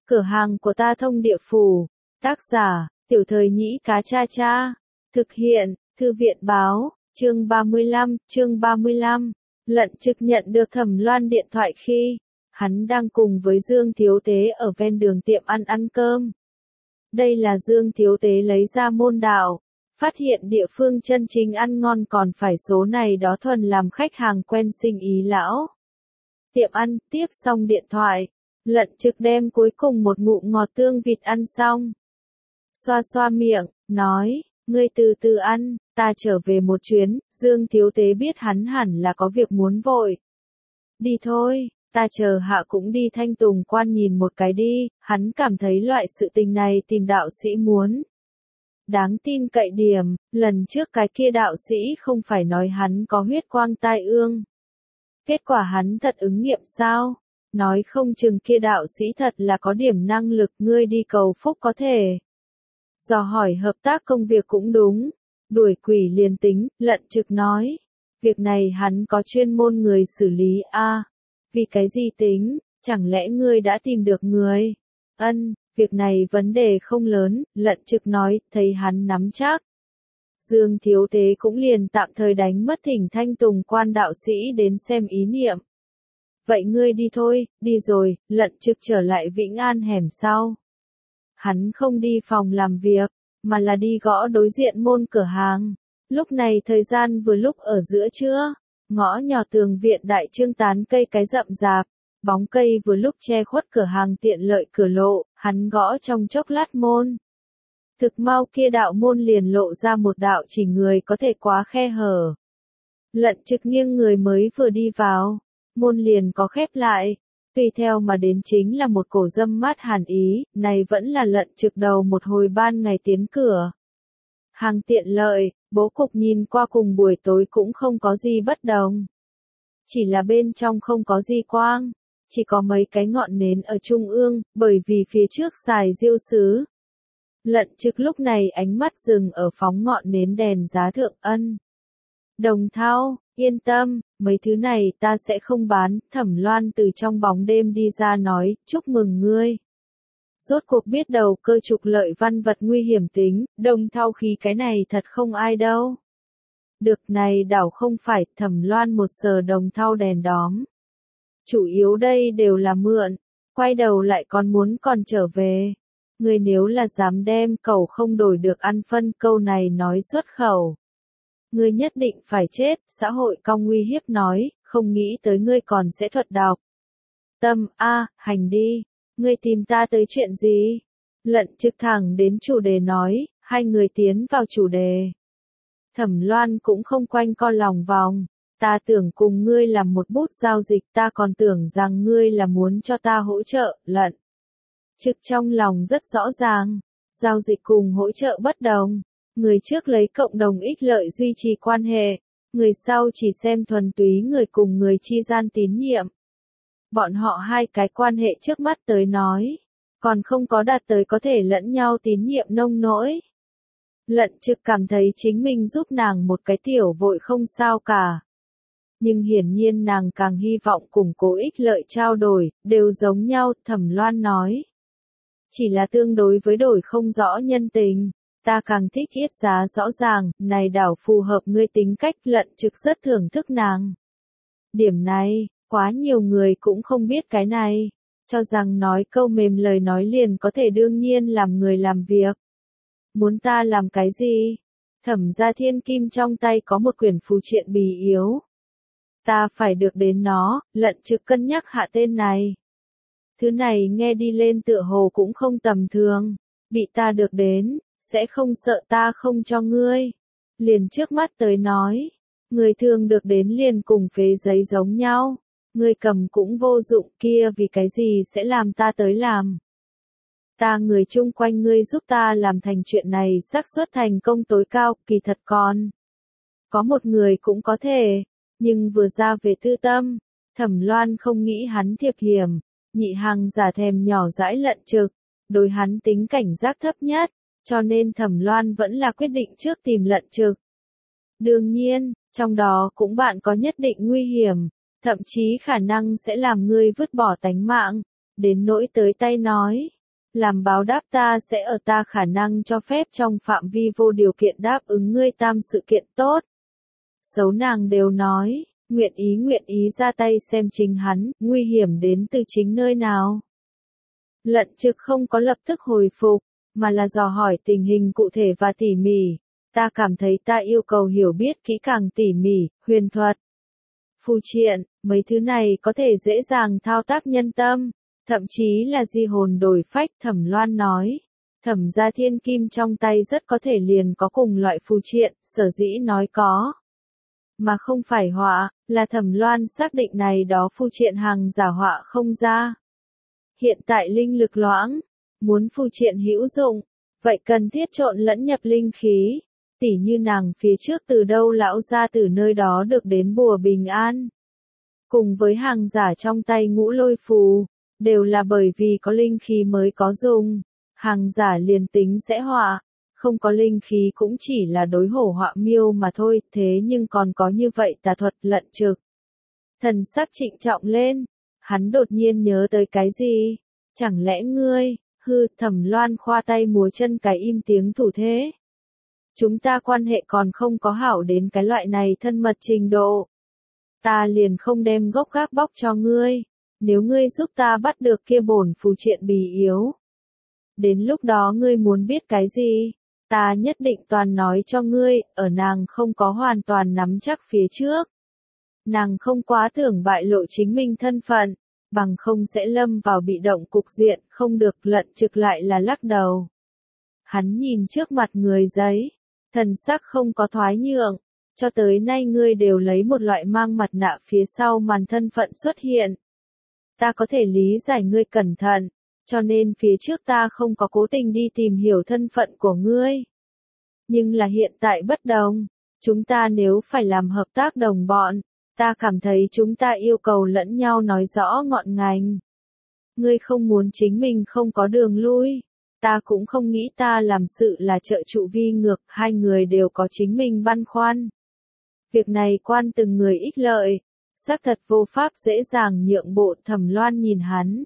Cửa hàng của ta thông địa phủ. Tác giả, Tiểu Thời Nhĩ Cá Cha Cha. Thực hiện, Thư viện báo, chương 35. Lận Trực nhận được Thẩm Loan điện thoại khi hắn đang cùng với Dương Thiếu Tế ở ven đường tiệm ăn cơm. Đây là Dương Thiếu Tế lấy ra môn đạo, phát hiện địa phương chân chính ăn ngon còn phải số này đó thuần làm khách hàng quen sinh ý lão. Tiệm ăn, tiếp xong điện thoại, Lận Trực đem cuối cùng một ngụm ngọt tương vịt ăn xong. Xoa xoa miệng, nói, ngươi từ từ ăn, ta trở về một chuyến. Dương Thiếu Tế biết hắn hẳn là có việc muốn vội. Đi thôi, ta chờ hạ cũng đi Thanh Tùng Quan nhìn một cái đi, hắn cảm thấy loại sự tình này tìm đạo sĩ muốn. Đáng tin cậy điểm, lần trước cái kia đạo sĩ không phải nói hắn có huyết quang tai ương. Kết quả hắn thật ứng nghiệm sao? Nói không chừng kia đạo sĩ thật là có điểm năng lực, ngươi đi cầu phúc có thể. Dò hỏi hợp tác công việc cũng đúng. Đuổi quỷ liền tính, Lận Trực nói. Việc này hắn có chuyên môn người xử lý a. Vì cái gì tính, chẳng lẽ ngươi đã tìm được người? Việc này vấn đề không lớn, Lận Trực nói, thấy hắn nắm chắc. Dương Thiếu Tế cũng liền tạm thời đánh mất thỉnh Thanh Tùng Quan đạo sĩ đến xem ý niệm. Vậy ngươi đi thôi, đi rồi. Lận Trực trở lại Vĩnh An hẻm sau. Hắn không đi phòng làm việc, mà là đi gõ đối diện môn cửa hàng. Lúc này thời gian vừa lúc ở giữa trưa, ngõ nhỏ tường viện đại trương tán cây cái rậm rạp, bóng cây vừa lúc che khuất cửa hàng tiện lợi cửa lộ, hắn gõ trong chốc lát môn. Thực mau kia đạo môn liền lộ ra một đạo chỉ người có thể quá khe hở. Lận Trực nghiêng người mới vừa đi vào, môn liền có khép lại. Tùy theo mà đến chính là một cổ dâm mát hàn ý, này vẫn là Lận Trực đầu một hồi ban ngày tiến cửa. Hàng tiện lợi, bố cục nhìn qua cùng buổi tối cũng không có gì bất đồng. Chỉ là bên trong không có gì quang, chỉ có mấy cái ngọn nến ở trung ương, bởi vì phía trước xài diêu sứ. Lận Trực lúc này ánh mắt dừng ở phóng ngọn nến đèn giá thượng. Đồng Thao, yên tâm, mấy thứ này ta sẽ không bán. Thẩm Loan từ trong bóng đêm đi ra nói, chúc mừng ngươi. Rốt cuộc biết đầu cơ trục lợi văn vật nguy hiểm tính, Đồng Thao khí cái này thật không ai đâu. Được này đảo không phải, Thẩm Loan một sờ Đồng Thao đèn đóm. Chủ yếu đây đều là mượn, quay đầu lại còn trở về. Ngươi nếu là dám đem cẩu không đổi được ăn phân, câu này nói xuất khẩu. Ngươi nhất định phải chết, xã hội cong nguy hiếp nói, không nghĩ tới ngươi còn sẽ thuật đọc. Tâm, hành đi, ngươi tìm ta tới chuyện gì? Lận Trực thẳng đến chủ đề nói, hai người tiến vào chủ đề. Thẩm Loan cũng không quanh co lòng vòng, ta tưởng cùng ngươi làm một bút giao dịch, ta còn tưởng rằng ngươi là muốn cho ta hỗ trợ. Lận Trực trong lòng rất rõ ràng, giao dịch cùng hỗ trợ bất đồng. Người trước lấy cộng đồng ích lợi duy trì quan hệ, người sau chỉ xem thuần túy người cùng người chi gian tín nhiệm. Bọn họ hai cái quan hệ trước mắt tới nói, còn không có đạt tới có thể lẫn nhau tín nhiệm nông nỗi. Lận Trực cảm thấy chính mình giúp nàng một cái tiểu vội không sao cả. Nhưng hiển nhiên nàng càng hy vọng củng cố ích lợi trao đổi, đều giống nhau. Thẩm Loan nói. Chỉ là tương đối với đổi không rõ nhân tình. Ta càng thích yết giá rõ ràng, này đảo phù hợp ngươi tính cách. Lận Trực rất thưởng thức nàng. Điểm này, quá nhiều người cũng không biết cái này, cho rằng nói câu mềm lời nói liền có thể đương nhiên làm người làm việc. Muốn ta làm cái gì? Thẩm gia thiên kim trong tay có một quyển phù triện bì yếu. Ta phải được đến nó. Lận Trực cân nhắc hạ tên này. Thứ này nghe đi lên tựa hồ cũng không tầm thường, bị ta được đến. Sẽ không sợ ta không cho ngươi. Liền trước mắt tới nói, người thường được đến liền cùng phế giấy giống nhau. Ngươi cầm cũng vô dụng, kia vì cái gì sẽ làm ta tới làm. Ta người chung quanh ngươi giúp ta làm thành chuyện này, xác suất thành công tối cao. Kỳ thật còn có một người cũng có thể, nhưng vừa ra về tư tâm, Thẩm Loan không nghĩ hắn thiệp hiểm. Nhị hàng giả thèm nhỏ dãi Lận Trực, đối hắn tính cảnh giác thấp nhất. Cho nên Thẩm Loan vẫn là quyết định trước tìm Lận Trực. Đương nhiên, trong đó cũng bạn có nhất định nguy hiểm, thậm chí khả năng sẽ làm ngươi vứt bỏ tánh mạng, đến nỗi tới tay nói, Làm báo đáp ta sẽ ở ta khả năng cho phép trong phạm vi vô điều kiện đáp ứng ngươi tam sự kiện tốt. Xấu nàng đều nói, nguyện ý ra tay xem chính hắn, nguy hiểm đến từ chính nơi nào. Lận Trực không có lập tức hồi phục, mà là dò hỏi tình hình cụ thể và tỉ mỉ. Ta cảm thấy ta yêu cầu hiểu biết kỹ càng tỉ mỉ, huyền thuật, phù triện, mấy thứ này có thể dễ dàng thao tác nhân tâm, thậm chí là di hồn đổi phách. Thẩm Loan nói, Thẩm gia thiên kim trong tay rất có thể liền có cùng loại phù triện, sở dĩ nói có, mà không phải họa, là Thẩm Loan xác định này đó phù triện hàng giả họa không ra. Hiện tại linh lực loãng, muốn phù triện hữu dụng, vậy cần thiết trộn lẫn nhập linh khí. Tỉ như nàng phía trước từ đâu lão ra từ nơi đó được đến bùa bình an. Cùng với hàng giả trong tay ngũ lôi phù, đều là bởi vì có linh khí mới có dùng. Hàng giả liền tính sẽ họa, không có linh khí cũng chỉ là đối hổ họa miêu mà thôi. Thế nhưng còn có như vậy tà thuật. Lận Trực thần sắc trịnh trọng lên, hắn đột nhiên nhớ tới cái gì. Chẳng lẽ ngươi, Thẩm Loan khoa tay múa chân cái im tiếng thủ thế. Chúng ta quan hệ còn không có hảo đến cái loại này thân mật trình độ. Ta liền không đem gốc gác bóc cho ngươi, nếu ngươi giúp ta bắt được kia bổn phù triện bì yếu. Đến lúc đó ngươi muốn biết cái gì, ta nhất định toàn nói cho ngươi, ở nàng không có hoàn toàn nắm chắc phía trước. Nàng không quá tưởng bại lộ chính mình thân phận, bằng không sẽ lâm vào bị động cục diện, không được. Lận Trực lại là lắc đầu. Hắn nhìn trước mặt người giấy, thần sắc không có thoái nhượng, cho tới nay ngươi đều lấy một loại mang mặt nạ phía sau màn thân phận xuất hiện. Ta có thể lý giải ngươi cẩn thận, cho nên phía trước ta không có cố tình đi tìm hiểu thân phận của ngươi. Nhưng là hiện tại bất đồng, chúng ta nếu phải làm hợp tác đồng bọn, ta cảm thấy chúng ta yêu cầu lẫn nhau nói rõ ngọn ngành. Ngươi không muốn chính mình không có đường lui. Ta cũng không nghĩ ta làm sự là trợ trụ vi ngược, hai người đều có chính mình băn khoăn. Việc này quan từng người ích lợi, xác thật vô pháp dễ dàng nhượng bộ. Thẩm Loan nhìn hắn.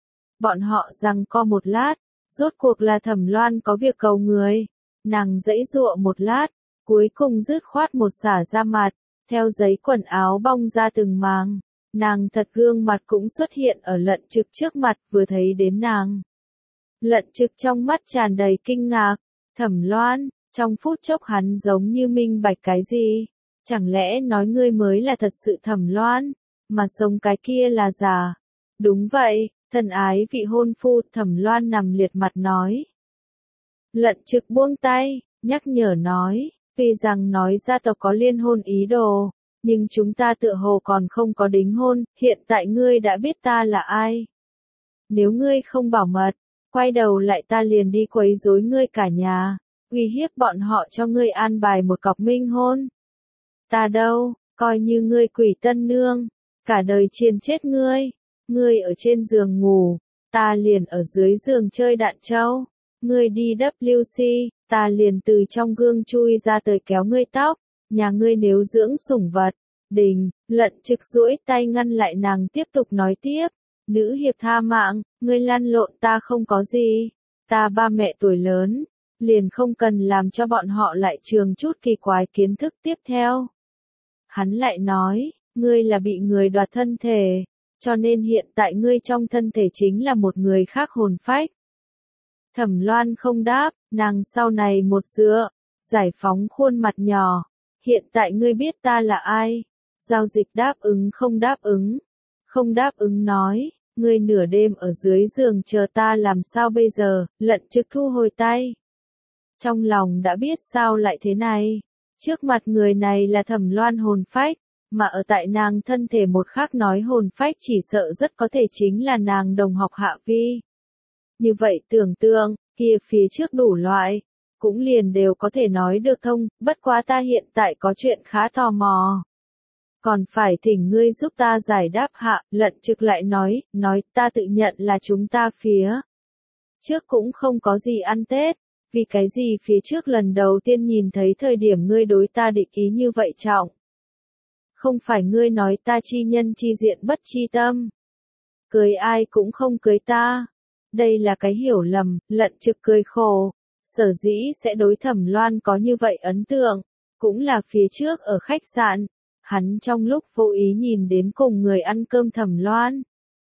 Bọn họ giằng co một lát, rốt cuộc là Thẩm Loan có việc cầu người. Nàng giãy giụa một lát, cuối cùng dứt khoát một xả ra mặt, theo giấy quần áo bong ra từng màng. Nàng thật gương mặt cũng xuất hiện ở Lận Trực trước mặt, vừa thấy đến nàng. Lận Trực trong mắt tràn đầy kinh ngạc. Thẩm Loan, trong phút chốc hắn giống như minh bạch cái gì. Chẳng lẽ nói ngươi mới là thật sự Thẩm Loan, mà sống cái kia là giả? Đúng vậy, thân ái vị hôn phu. Thẩm Loan nằm liệt mặt nói. Lận Trực buông tay, nhắc nhở nói, vì rằng nói gia tộc có liên hôn ý đồ, nhưng chúng ta tựa hồ còn không có đính hôn. Hiện tại ngươi đã biết ta là ai. Nếu ngươi không bảo mật, quay đầu lại ta liền đi quấy rối ngươi cả nhà, uy hiếp bọn họ cho ngươi an bài một cọc minh hôn. Ta đâu, coi như ngươi quỷ tân nương, cả đời chiên chết ngươi. Ngươi ở trên giường ngủ, ta liền ở dưới giường chơi đạn trâu. Ngươi đi WC, ta liền từ trong gương chui ra tới kéo ngươi tóc. Nhà ngươi nếu dưỡng sủng vật, Đình. Lận Trực duỗi tay ngăn lại nàng tiếp tục nói tiếp. Nữ hiệp tha mạng, ngươi lăn lộn ta không có gì. Ta ba mẹ tuổi lớn, liền không cần làm cho bọn họ lại trường chút kỳ quái kiến thức tiếp theo. Hắn lại nói, ngươi là bị người đoạt thân thể, cho nên hiện tại ngươi trong thân thể chính là một người khác hồn phách. Thẩm Loan không đáp, nàng sau này một dựa, giải phóng khuôn mặt nhỏ. Hiện tại ngươi biết ta là ai? Giao dịch đáp ứng không đáp ứng? Không đáp ứng nói, ngươi nửa đêm ở dưới giường chờ ta làm sao bây giờ? Lận Trực thu hồi tay. Trong lòng đã biết sao lại thế này. Trước mặt người này là Thẩm Loan hồn phách, mà ở tại nàng thân thể một khác nói hồn phách chỉ sợ rất có thể chính là nàng đồng học Hạ Vi. Như vậy tưởng tượng, kia phía trước đủ loại, cũng liền đều có thể nói được thông, bất quá ta hiện tại có chuyện khá tò mò. Còn phải thỉnh ngươi giúp ta giải đáp hạ. Lận Trực lại nói ta tự nhận là chúng ta phía trước cũng không có gì ăn Tết, vì cái gì phía trước lần đầu tiên nhìn thấy thời điểm ngươi đối ta địch ý như vậy trọng. Không phải ngươi nói ta chi nhân chi diện bất chi tâm. Cưới ai cũng không cưới ta. Đây là cái hiểu lầm, Lận Trực cười khổ. Sở dĩ sẽ đối Thẩm Loan có như vậy ấn tượng, cũng là phía trước ở khách sạn, hắn trong lúc vô ý nhìn đến cùng người ăn cơm Thẩm Loan.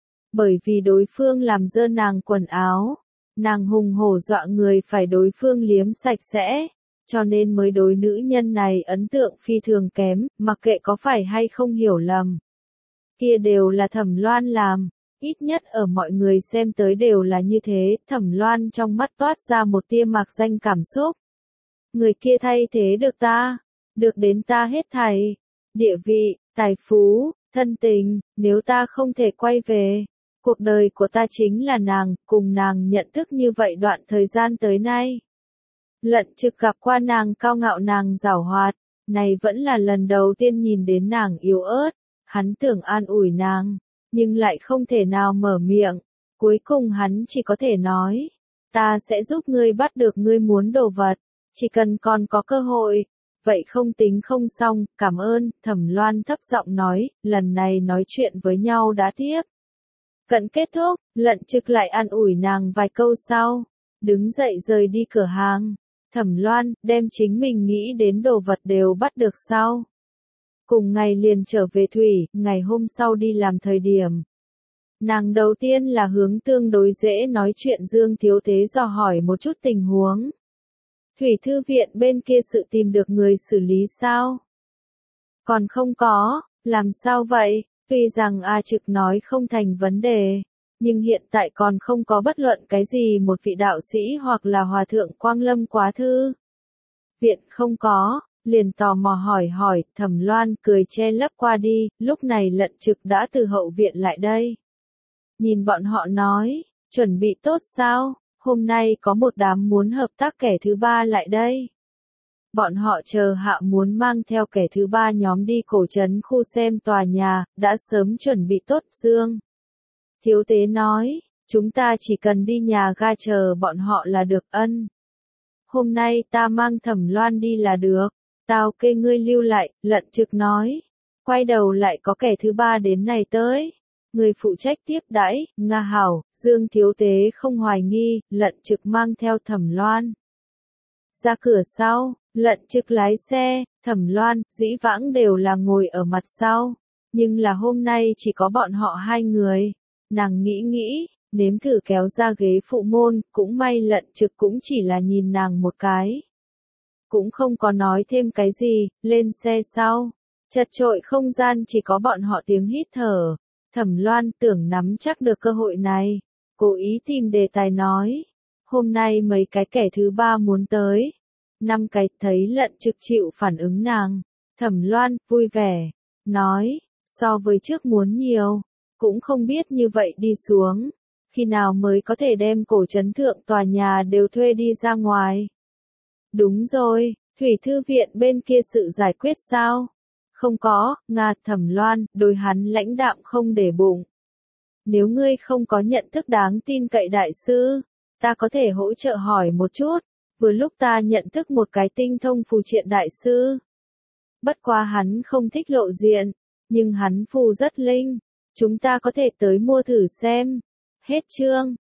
Bởi vì đối phương làm dơ nàng quần áo, nàng hùng hổ dọa người phải đối phương liếm sạch sẽ, cho nên mới đối nữ nhân này ấn tượng phi thường kém, mặc kệ có phải hay không hiểu lầm. Kia đều là Thẩm Loan làm, ít nhất ở mọi người xem tới đều là như thế, Thẩm Loan trong mắt toát ra một tia mạc danh cảm xúc. Người kia thay thế được ta, được đến ta hết thảy, địa vị, tài phú, thân tình, nếu ta không thể quay về, cuộc đời của ta chính là nàng, cùng nàng nhận thức như vậy đoạn thời gian tới nay. Lận Trực gặp qua nàng cao ngạo nàng giảo hoạt, này vẫn là lần đầu tiên nhìn đến nàng yếu ớt, hắn tưởng an ủi nàng, nhưng lại không thể nào mở miệng, cuối cùng hắn chỉ có thể nói, ta sẽ giúp ngươi bắt được ngươi muốn đồ vật, chỉ cần còn có cơ hội, vậy không tính không xong, cảm ơn, Thẩm Loan thấp giọng nói, lần này nói chuyện với nhau đã tiếp. Cận kết thúc, Lận Trực lại an ủi nàng vài câu sau, đứng dậy rời đi cửa hàng. Thẩm Loan, đem chính mình nghĩ đến đồ vật đều bắt được sau. Cùng ngày liền trở về thủy, ngày hôm sau đi làm thời điểm. Nàng đầu tiên là hướng tương đối dễ nói chuyện Dương Thiếu Tế dò hỏi một chút tình huống. Thủy thư viện bên kia sự tìm được người xử lý sao? Còn không có, làm sao vậy? Tuy rằng A Trực nói không thành vấn đề, nhưng hiện tại còn không có bất luận cái gì một vị đạo sĩ hoặc là hòa thượng quang lâm quá thư. Viện không có, liền tò mò hỏi, Thẩm Loan cười che lấp qua đi, lúc này Lận Trực đã từ hậu viện lại đây. Nhìn bọn họ nói, chuẩn bị tốt sao, hôm nay có một đám muốn hợp tác kẻ thứ ba lại đây. Bọn họ chờ hạ muốn mang theo kẻ thứ ba nhóm đi cổ trấn khu xem tòa nhà, đã sớm chuẩn bị tốt Dương. Thiếu Tế nói, chúng ta chỉ cần đi nhà ga chờ bọn họ là được ân. Hôm nay ta mang Thẩm Loan đi là được, tao kê ngươi lưu lại, Lận Trực nói. Quay đầu lại có kẻ thứ ba đến này tới. Người phụ trách tiếp đãi, Nga hảo, Dương Thiếu Tế không hoài nghi, Lận Trực mang theo Thẩm Loan. Ra cửa sau, Lận Trực lái xe, Thẩm Loan, dĩ vãng đều là ngồi ở mặt sau, nhưng là hôm nay chỉ có bọn họ hai người. Nàng nghĩ, nếm thử kéo ra ghế phụ môn, cũng may Lận Trực cũng chỉ là nhìn nàng một cái. Cũng không có nói thêm cái gì, lên xe sau. Chật trội không gian chỉ có bọn họ tiếng hít thở. Thẩm Loan tưởng nắm chắc được cơ hội này, cố ý tìm đề tài nói. Hôm nay mấy cái kẻ thứ ba muốn tới. 5 cái thấy Lận Trực chịu phản ứng nàng. Thẩm Loan, vui vẻ, nói, so với trước muốn nhiều, cũng không biết như vậy đi xuống. Khi nào mới có thể đem cổ trấn thượng tòa nhà đều thuê đi ra ngoài. Đúng rồi, Thủy thư viện bên kia sự giải quyết sao? Không có, Nga. Thẩm Loan, đối hắn lãnh đạm không để bụng. Nếu ngươi không có nhận thức đáng tin cậy đại sư, ta có thể hỗ trợ hỏi một chút, vừa lúc ta nhận thức một cái tinh thông phù triện đại sư. Bất quá hắn không thích lộ diện, nhưng hắn phù rất linh, chúng ta có thể tới mua thử xem. Hết chương.